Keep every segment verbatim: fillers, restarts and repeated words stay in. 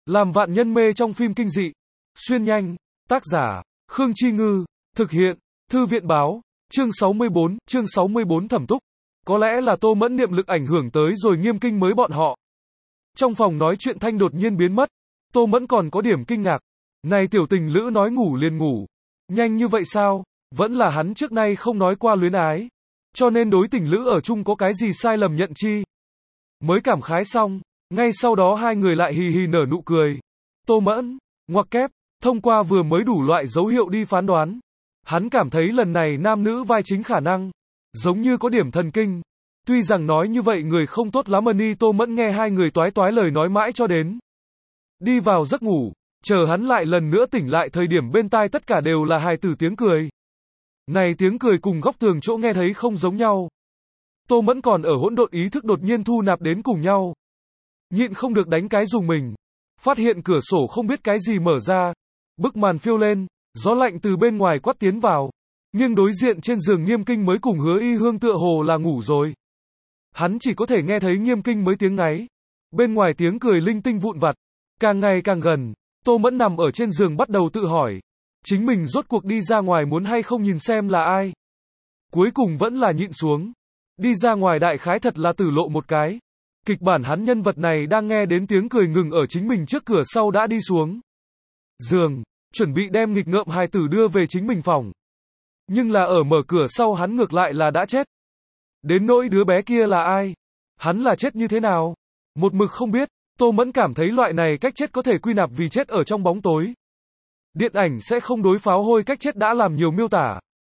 Làm vạn nhân mê trong phim kinh dị. Xuyên nhanh. Tác giả, Khương Chi Ngư. Thực hiện, Thư viện báo. Chương sáu mươi bốn, chương sáu mươi bốn thẩm túc. Có lẽ là Tô Mẫn niệm lực ảnh hưởng tới rồi Nghiêm Kinh mới bọn họ. Trong phòng nói chuyện thanh đột nhiên biến mất. Tô Mẫn còn có điểm kinh ngạc. Này tiểu tình lữ nói ngủ liền ngủ. Nhanh như vậy sao? Vẫn là hắn trước nay không nói qua luyến ái. Cho nên đối tình lữ ở chung có cái gì sai lầm nhận chi. Mới cảm khái xong. Ngay sau đó hai người lại hì hì nở nụ cười. Tô Mẫn, ngoặc kép, thông qua vừa mới đủ loại dấu hiệu đi phán đoán. Hắn cảm thấy lần này nam nữ vai chính khả năng. Giống như có điểm thần kinh. Tuy rằng nói như vậy người không tốt lắm ni Tô Mẫn nghe hai người toái toái lời nói mãi cho đến. Đi vào giấc ngủ. Chờ hắn lại lần nữa tỉnh lại thời điểm bên tai tất cả đều là hài tử tiếng cười. Này tiếng cười cùng góc tường chỗ nghe thấy không giống nhau. Tô Mẫn còn ở hỗn độn ý thức đột nhiên thu nạp đến cùng nhau. Nhịn không được đánh cái dùng mình. Phát hiện cửa sổ không biết cái gì mở ra. Bức màn phiêu lên, gió lạnh từ bên ngoài quát tiến vào. Nhưng đối diện trên giường Nghiêm Kinh mới cùng Hứa Y Hương tựa hồ là ngủ rồi. Hắn chỉ có thể nghe thấy Nghiêm Kinh mới tiếng ngáy. Bên ngoài tiếng cười linh tinh vụn vặt. Càng ngày càng gần, Tô Mẫn nằm ở trên giường bắt đầu tự hỏi. Chính mình rốt cuộc đi ra ngoài muốn hay không nhìn xem là ai. Cuối cùng vẫn là nhịn xuống. Đi ra ngoài đại khái thật là tử lộ một cái. Kịch bản hắn nhân vật này đang nghe đến tiếng cười ngừng ở chính mình trước cửa sau đã đi xuống giường, chuẩn bị đem nghịch ngợm hài tử đưa về chính mình phòng. Nhưng là ở mở cửa sau hắn ngược lại là đã chết. Đến nỗi đứa bé kia là ai? Hắn là chết như thế nào? Một mực không biết, Tô Mẫn cảm thấy loại này cách chết có thể quy nạp vì chết ở trong bóng tối. Điện ảnh sẽ không đối pháo hôi cách chết đã làm nhiều miêu tả.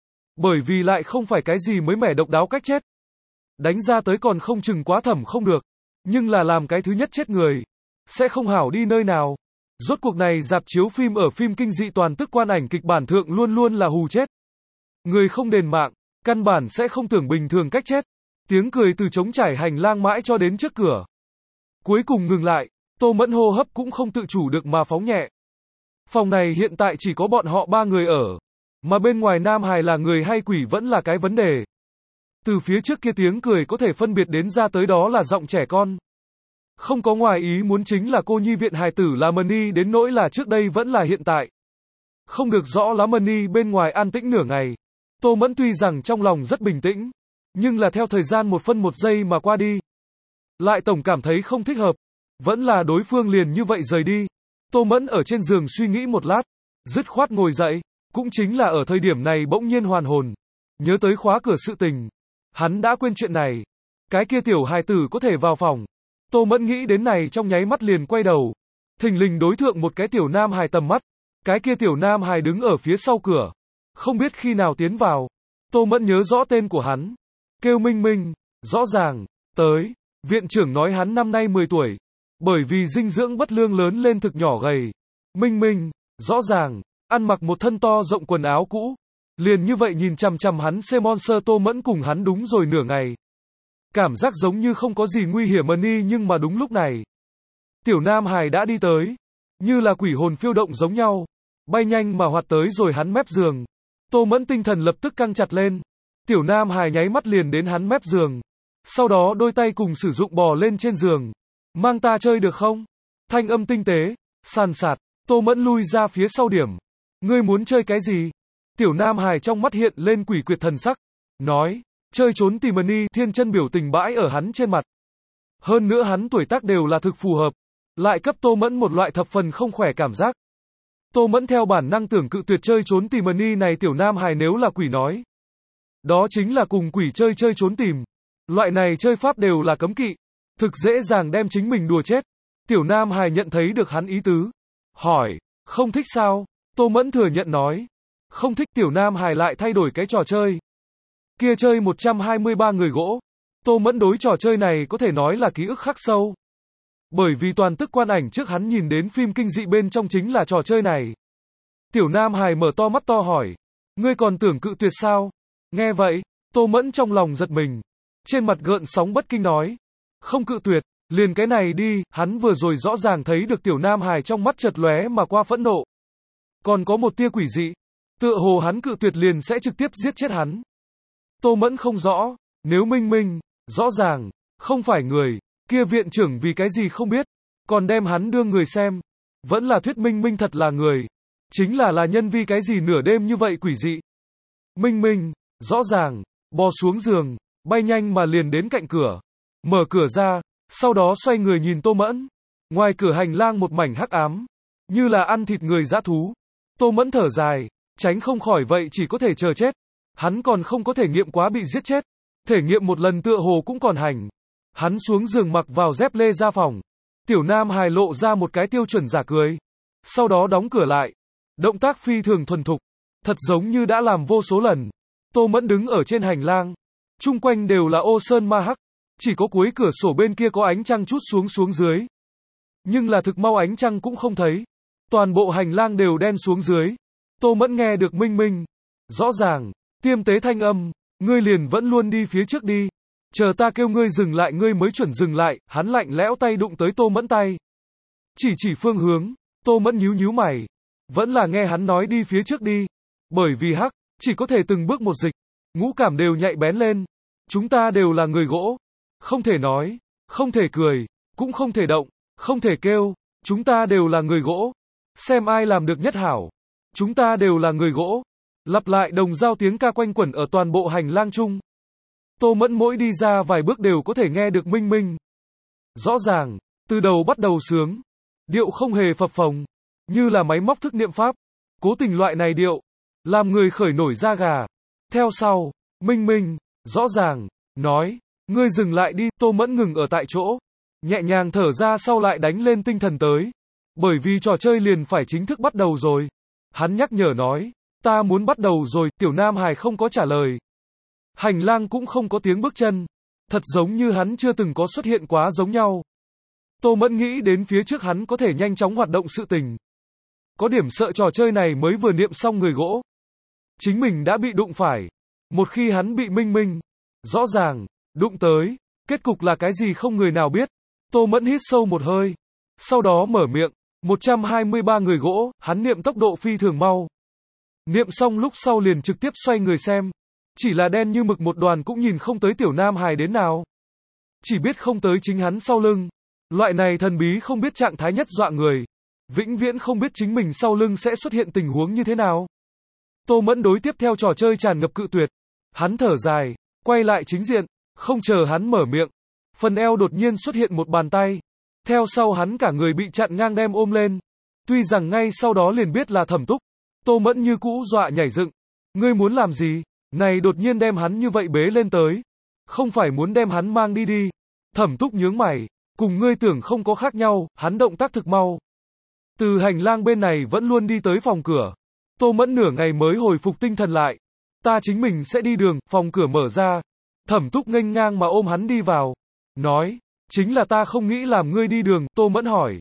Bởi vì lại không phải cái gì mới mẻ độc đáo cách chết. Đánh ra tới còn không chừng quá thẩm không được. Nhưng là làm cái thứ nhất chết người. Sẽ không hảo đi nơi nào. Rốt cuộc này dạp chiếu phim ở phim kinh dị toàn tức quan ảnh kịch bản thượng luôn luôn là hù chết. Người không đền mạng, căn bản sẽ không tưởng bình thường cách chết. Tiếng cười từ trống trải hành lang mãi cho đến trước cửa. Cuối cùng ngừng lại, Tô Mẫn hô hấp cũng không tự chủ được mà phóng nhẹ. Phòng này hiện tại chỉ có bọn họ ba người ở. Mà bên ngoài nam hài là người hay quỷ vẫn là cái vấn đề. Từ phía trước kia tiếng cười có thể phân biệt đến ra tới đó là giọng trẻ con. Không có ngoài ý muốn chính là cô nhi viện hài tử là Mani đến nỗi là trước đây vẫn là hiện tại. Không được rõ lắm Mani bên ngoài an tĩnh nửa ngày. Tô Mẫn tuy rằng trong lòng rất bình tĩnh. Nhưng là theo thời gian một phân một giây mà qua đi. Lại tổng cảm thấy không thích hợp. Vẫn là đối phương liền như vậy rời đi. Tô Mẫn ở trên giường suy nghĩ một lát. Dứt khoát ngồi dậy. Cũng chính là ở thời điểm này bỗng nhiên hoàn hồn. Nhớ tới khóa cửa sự tình. Hắn đã quên chuyện này. Cái kia tiểu hài tử có thể vào phòng. Tô Mẫn nghĩ đến này trong nháy mắt liền quay đầu. Thình lình đối thượng một cái tiểu nam hài tầm mắt. Cái kia tiểu nam hài đứng ở phía sau cửa. Không biết khi nào tiến vào. Tô Mẫn nhớ rõ tên của hắn. Kêu Minh Minh. Rõ ràng. Tới. Viện trưởng nói hắn năm nay mười tuổi. Bởi vì dinh dưỡng bất lương lớn lên thực nhỏ gầy. Minh Minh. Rõ ràng. Ăn mặc một thân to rộng quần áo cũ. Liền như vậy nhìn chằm chằm hắn xe monster. Tô Mẫn cùng hắn đúng rồi nửa ngày. Cảm giác giống như không có gì nguy hiểm ni nhưng mà đúng lúc này. Tiểu Nam Hải đã đi tới. Như là quỷ hồn phiêu động giống nhau. Bay nhanh mà hoạt tới rồi hắn mép giường. Tô Mẫn tinh thần lập tức căng chặt lên. Tiểu Nam Hải nháy mắt liền đến hắn mép giường. Sau đó đôi tay cùng sử dụng bò lên trên giường. Mang ta chơi được không? Thanh âm tinh tế, sàn sạt. Tô Mẫn lui ra phía sau điểm. Ngươi muốn chơi cái gì? Tiểu Nam Hải trong mắt hiện lên quỷ quyệt thần sắc. Nói. Chơi trốn tìm ni thiên chân biểu tình bãi ở hắn trên mặt. Hơn nữa hắn tuổi tác đều là thực phù hợp. Lại cấp Tô Mẫn một loại thập phần không khỏe cảm giác. Tô Mẫn theo bản năng tưởng cự tuyệt chơi trốn tìm ni này tiểu nam hài nếu là quỷ nói. Đó chính là cùng quỷ chơi chơi trốn tìm. Loại này chơi pháp đều là cấm kỵ. Thực dễ dàng đem chính mình đùa chết. Tiểu nam hài nhận thấy được hắn ý tứ. Hỏi, không thích sao? Tô Mẫn thừa nhận nói. Không thích. Tiểu nam hài lại thay đổi cái trò chơi. Kia chơi một trăm hai mươi ba người gỗ. Tô Mẫn đối trò chơi này có thể nói là ký ức khắc sâu. Bởi vì toàn tức quan ảnh trước hắn nhìn đến phim kinh dị bên trong chính là trò chơi này. Tiểu Nam Hải mở to mắt to hỏi. Ngươi còn tưởng cự tuyệt sao? Nghe vậy, Tô Mẫn trong lòng giật mình. Trên mặt gợn sóng bất kinh nói. Không cự tuyệt, liền cái này đi. Hắn vừa rồi rõ ràng thấy được Tiểu Nam Hải trong mắt chợt lóe mà qua phẫn nộ. Còn có một tia quỷ dị. Tựa hồ hắn cự tuyệt liền sẽ trực tiếp giết chết hắn. Tô Mẫn không rõ, nếu Minh Minh, rõ ràng, không phải người, kia viện trưởng vì cái gì không biết, còn đem hắn đưa người xem, Vẫn là thuyết Minh Minh thật là người. Chính là là nhân vi cái gì nửa đêm như vậy quỷ dị. Minh Minh, rõ ràng, bò xuống giường, bay nhanh mà liền đến cạnh cửa. Mở cửa ra, sau đó xoay người nhìn Tô Mẫn. Ngoài cửa hành lang một mảnh hắc ám, như là ăn thịt người dã thú. Tô Mẫn thở dài, tránh không khỏi vậy chỉ có thể chờ chết. Hắn còn không có thể nghiệm quá bị giết chết. Thể nghiệm một lần tựa hồ cũng còn hành. Hắn xuống giường mặc vào dép lê ra phòng. Tiểu Nam hài lộ ra một cái tiêu chuẩn giả cười. Sau đó đóng cửa lại. Động tác phi thường thuần thục. Thật giống như đã làm vô số lần. Tô Mẫn đứng ở trên hành lang. Chung quanh đều là ô sơn ma hắc. Chỉ có cuối cửa sổ bên kia có ánh trăng chút xuống xuống dưới. Nhưng là thực mau ánh trăng cũng không thấy. Toàn bộ hành lang đều đen xuống dưới. Tô Mẫn nghe được Minh Minh. Rõ ràng, tiêm tế thanh âm. Ngươi liền vẫn luôn đi phía trước đi. Chờ ta kêu ngươi dừng lại ngươi mới chuẩn dừng lại. Hắn lạnh lẽo tay đụng tới Tô Mẫn tay. Chỉ chỉ phương hướng. Tô Mẫn nhíu nhíu mày. Vẫn là nghe hắn nói đi phía trước đi. Bởi vì hắc, chỉ có thể từng bước một dịch. Ngũ cảm đều nhạy bén lên. Chúng ta đều là người gỗ. Không thể nói, không thể cười, cũng không thể động, không thể kêu. Chúng ta đều là người gỗ. Xem ai làm được nhất hảo. Chúng ta đều là người gỗ. Lặp lại đồng dao tiếng ca quanh quẩn ở toàn bộ hành lang chung. Tô Mẫn mỗi đi ra vài bước đều có thể nghe được Minh Minh. Rõ ràng, từ đầu bắt đầu sướng. Điệu không hề phập phồng. Như là máy móc thức niệm pháp. Cố tình loại này điệu. Làm người khởi nổi da gà. Theo sau, Minh Minh, rõ ràng, nói. Ngươi dừng lại đi. Tô Mẫn ngừng ở tại chỗ. Nhẹ nhàng thở ra sau lại đánh lên tinh thần tới. Bởi vì trò chơi liền phải chính thức bắt đầu rồi. Hắn nhắc nhở nói. Ta muốn bắt đầu rồi. Tiểu Nam hài không có trả lời. Hành lang cũng không có tiếng bước chân. Thật giống như hắn chưa từng có xuất hiện quá giống nhau. Tô Mẫn nghĩ đến phía trước hắn có thể nhanh chóng hoạt động sự tình. Có điểm sợ trò chơi này mới vừa niệm xong người gỗ. Chính mình đã bị đụng phải. Một khi hắn bị Minh Minh. Rõ ràng, đụng tới. Kết cục là cái gì không người nào biết. Tô Mẫn hít sâu một hơi. Sau đó mở miệng. một trăm hai mươi ba người gỗ, hắn niệm tốc độ phi thường mau. Niệm xong lúc sau liền trực tiếp xoay người xem. Chỉ là đen như mực một đoàn cũng nhìn không tới Tiểu Nam hài đến nào. Chỉ biết không tới chính hắn sau lưng. Loại này thần bí không biết trạng thái nhất dọa người. Vĩnh viễn không biết chính mình sau lưng sẽ xuất hiện tình huống như thế nào. Tô Mẫn đối tiếp theo trò chơi tràn ngập cự tuyệt. Hắn thở dài, quay lại chính diện, không chờ hắn mở miệng. Phần eo đột nhiên xuất hiện một bàn tay. Theo sau hắn cả người bị chặn ngang đem ôm lên. Tuy rằng ngay sau đó liền biết là Thẩm Túc. Tô Mẫn như cũ dọa nhảy dựng. Ngươi muốn làm gì? Này đột nhiên đem hắn như vậy bế lên tới. Không phải muốn đem hắn mang đi đi. Thẩm Túc nhướng mày. Cùng ngươi tưởng không có khác nhau, hắn động tác thực mau. Từ hành lang bên này vẫn luôn đi tới phòng cửa. Tô Mẫn nửa ngày mới hồi phục tinh thần lại. Ta chính mình sẽ đi đường, phòng cửa mở ra. Thẩm Túc nghênh ngang mà ôm hắn đi vào. Nói, chính là ta không nghĩ làm ngươi đi đường. Tô Mẫn hỏi.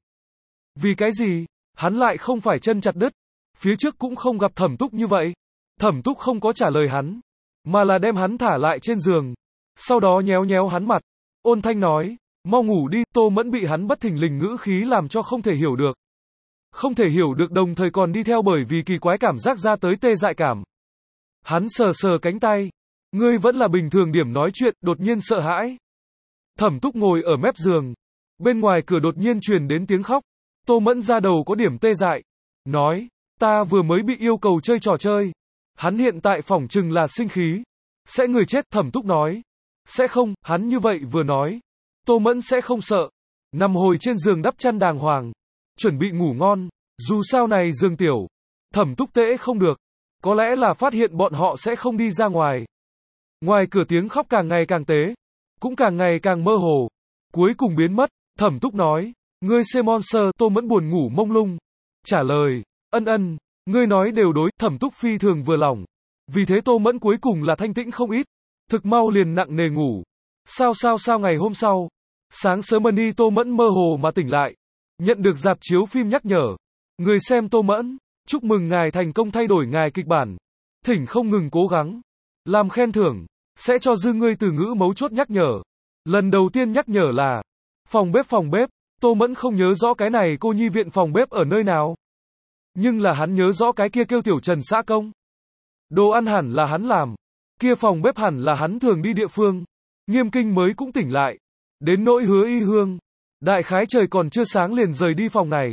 Vì cái gì? Hắn lại không phải chân chặt đứt. Phía trước cũng không gặp Thẩm Túc như vậy. Thẩm Túc không có trả lời hắn. Mà là đem hắn thả lại trên giường. Sau đó nhéo nhéo hắn mặt. Ôn thanh nói. Mau ngủ đi. Tô Mẫn bị hắn bất thình lình ngữ khí làm cho không thể hiểu được. Không thể hiểu được đồng thời còn đi theo bởi vì kỳ quái cảm giác ra tới tê dại cảm. Hắn sờ sờ cánh tay. Ngươi vẫn là bình thường điểm nói chuyện, đột nhiên sợ hãi. Thẩm Túc ngồi ở mép giường. Bên ngoài cửa đột nhiên truyền đến tiếng khóc. Tô Mẫn ra đầu có điểm tê dại. Nói, ta vừa mới bị yêu cầu chơi trò chơi. Hắn hiện tại phỏng chừng là sinh khí. Sẽ người chết, Thẩm Túc nói. Sẽ không, hắn như vậy vừa nói. Tô Mẫn sẽ không sợ. Nằm hồi trên giường đắp chăn đàng hoàng. Chuẩn bị ngủ ngon. Dù sao này giường tiểu. Thẩm Túc tễ không được. Có lẽ là phát hiện bọn họ sẽ không đi ra ngoài. Ngoài cửa tiếng khóc càng ngày càng tế. Cũng càng ngày càng mơ hồ. Cuối cùng biến mất. Thẩm Túc nói. Ngươi xem monster. Tô Mẫn buồn ngủ mông lung. Trả lời. Ân ân. Ngươi nói đều đối. Thẩm Túc phi thường vừa lòng. Vì thế Tô Mẫn cuối cùng là thanh tĩnh không ít. Thực mau liền nặng nề ngủ. Sao sao sao ngày hôm sau. Sáng sớm đi Tô Mẫn mơ hồ mà tỉnh lại. Nhận được rạp chiếu phim nhắc nhở. Người xem Tô Mẫn. Chúc mừng ngài thành công thay đổi ngài kịch bản. Thỉnh không ngừng cố gắng. Làm khen thưởng. Sẽ cho dư ngươi từ ngữ mấu chốt nhắc nhở. Lần đầu tiên nhắc nhở là. Phòng bếp phòng bếp. Tô Mẫn không nhớ rõ cái này cô nhi viện phòng bếp ở nơi nào. Nhưng là hắn nhớ rõ cái kia kêu Tiểu Trần xã công. Đồ ăn hẳn là hắn làm. Kia phòng bếp hẳn là hắn thường đi địa phương. Nghiêm Kinh mới cũng tỉnh lại. Đến nỗi Hứa Y Hương. Đại khái trời còn chưa sáng liền rời đi phòng này.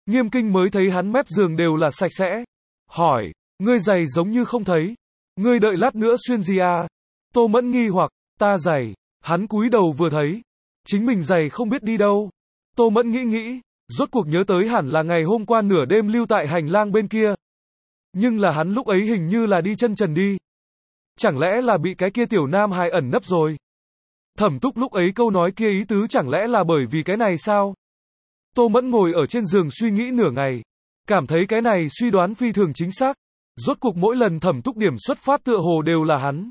Nghiêm Kinh mới thấy hắn mép giường đều là sạch sẽ. Hỏi, ngươi giày giống như không thấy. Ngươi đợi lát nữa xuyên gì à? Tô Mẫn nghi hoặc, ta giày. Hắn cúi đầu vừa thấy. Chính mình giày không biết đi đâu. Tô Mẫn nghĩ nghĩ, rốt cuộc nhớ tới hẳn là ngày hôm qua nửa đêm lưu tại hành lang bên kia. Nhưng là hắn lúc ấy hình như là đi chân trần đi. Chẳng lẽ là bị cái kia tiểu nam hài ẩn nấp rồi? Thẩm Túc lúc ấy câu nói kia ý tứ chẳng lẽ là bởi vì cái này sao? Tô Mẫn ngồi ở trên giường suy nghĩ nửa ngày. Cảm thấy cái này suy đoán phi thường chính xác. Rốt cuộc mỗi lần Thẩm Túc điểm xuất phát tựa hồ đều là hắn.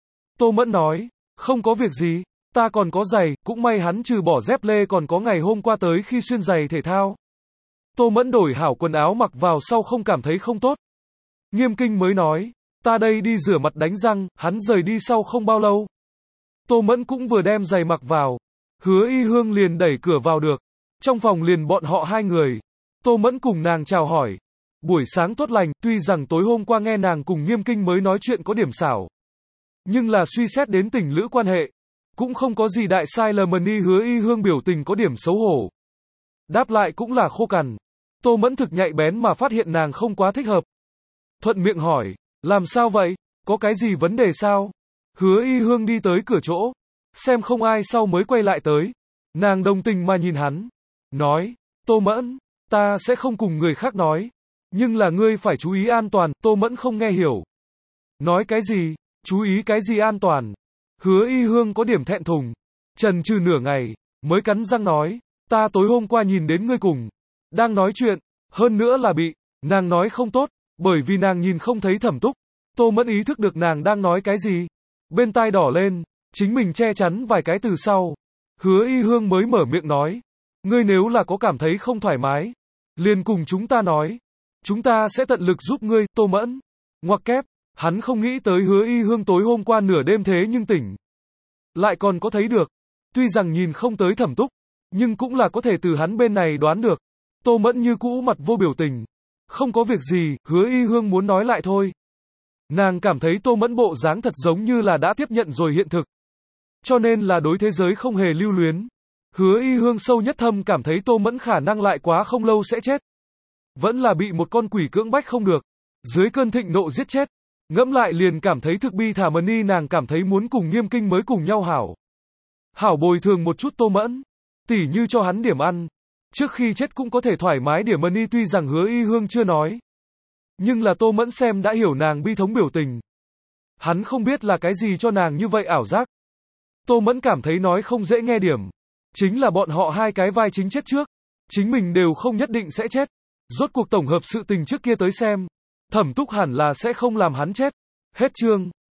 Tô Mẫn nói, không có việc gì, ta còn có giày, cũng may hắn trừ bỏ dép lê còn có ngày hôm qua tới khi xuyên giày thể thao. Tô Mẫn đổi hảo quần áo mặc vào sau không cảm thấy không tốt. Nghiêm Kinh mới nói, ta đây đi rửa mặt đánh răng, hắn rời đi sau không bao lâu. Tô Mẫn cũng vừa đem giày mặc vào. Hứa Y Hương liền đẩy cửa vào được. Trong phòng liền bọn họ hai người. Tô Mẫn cùng nàng chào hỏi. Buổi sáng tốt lành, tuy rằng tối hôm qua nghe nàng cùng Nghiêm Kinh mới nói chuyện có điểm xảo. Nhưng là suy xét đến tình lữ quan hệ. Cũng không có gì đại sai lầm. Ni Hứa Y Hương biểu tình có điểm xấu hổ. Đáp lại cũng là khô cằn. Tô Mẫn thực nhạy bén mà phát hiện nàng không quá thích hợp. Thuận miệng hỏi, làm sao vậy? Có cái gì vấn đề sao? Hứa Y Hương đi tới cửa chỗ. Xem không ai sau mới quay lại tới. Nàng đồng tình mà nhìn hắn. Nói, Tô Mẫn, ta sẽ không cùng người khác nói. Nhưng là ngươi phải chú ý an toàn. Tô Mẫn không nghe hiểu. Nói cái gì? Chú ý cái gì an toàn? Hứa Y Hương có điểm thẹn thùng. Chần chừ nửa ngày, mới cắn răng nói, ta tối hôm qua nhìn đến ngươi cùng. Đang nói chuyện, hơn nữa là bị. Nàng nói không tốt, bởi vì nàng nhìn không thấy Thẩm Túc. Tô Mẫn ý thức được nàng đang nói cái gì. Bên tai đỏ lên, chính mình che chắn vài cái từ sau. Hứa Y Hương mới mở miệng nói, ngươi nếu là có cảm thấy không thoải mái, liền cùng chúng ta nói. Chúng ta sẽ tận lực giúp ngươi. Tô Mẫn. Ngoặc kép, hắn không nghĩ tới Hứa Y Hương tối hôm qua nửa đêm thế nhưng tỉnh. Lại còn có thấy được. Tuy rằng nhìn không tới Thẩm Túc, nhưng cũng là có thể từ hắn bên này đoán được. Tô Mẫn như cũ mặt vô biểu tình. Không có việc gì, Hứa Y Hương muốn nói lại thôi. Nàng cảm thấy Tô Mẫn bộ dáng thật giống như là đã tiếp nhận rồi hiện thực. Cho nên là đối thế giới không hề lưu luyến. Hứa Y Hương sâu nhất thâm cảm thấy Tô Mẫn khả năng lại quá không lâu sẽ chết. Vẫn là bị một con quỷ cưỡng bách không được. Dưới cơn thịnh nộ giết chết. Ngẫm lại liền cảm thấy thực bi thả. Ni nàng cảm thấy muốn cùng Nghiêm Kinh mới cùng nhau hảo. Hảo bồi thường một chút Tô Mẫn. Tỉ như cho hắn điểm ăn. Trước khi chết cũng có thể thoải mái điểm. Ni tuy rằng Hứa Y Hương chưa nói. Nhưng là Tô Mẫn xem đã hiểu nàng bi thống biểu tình. Hắn không biết là cái gì cho nàng như vậy ảo giác. Tô Mẫn cảm thấy nói không dễ nghe điểm. Chính là bọn họ hai cái vai chính chết trước. Chính mình đều không nhất định sẽ chết. Rốt cuộc tổng hợp sự tình trước kia tới xem. Thẩm Túc hẳn là sẽ không làm hắn chết. Hết chương.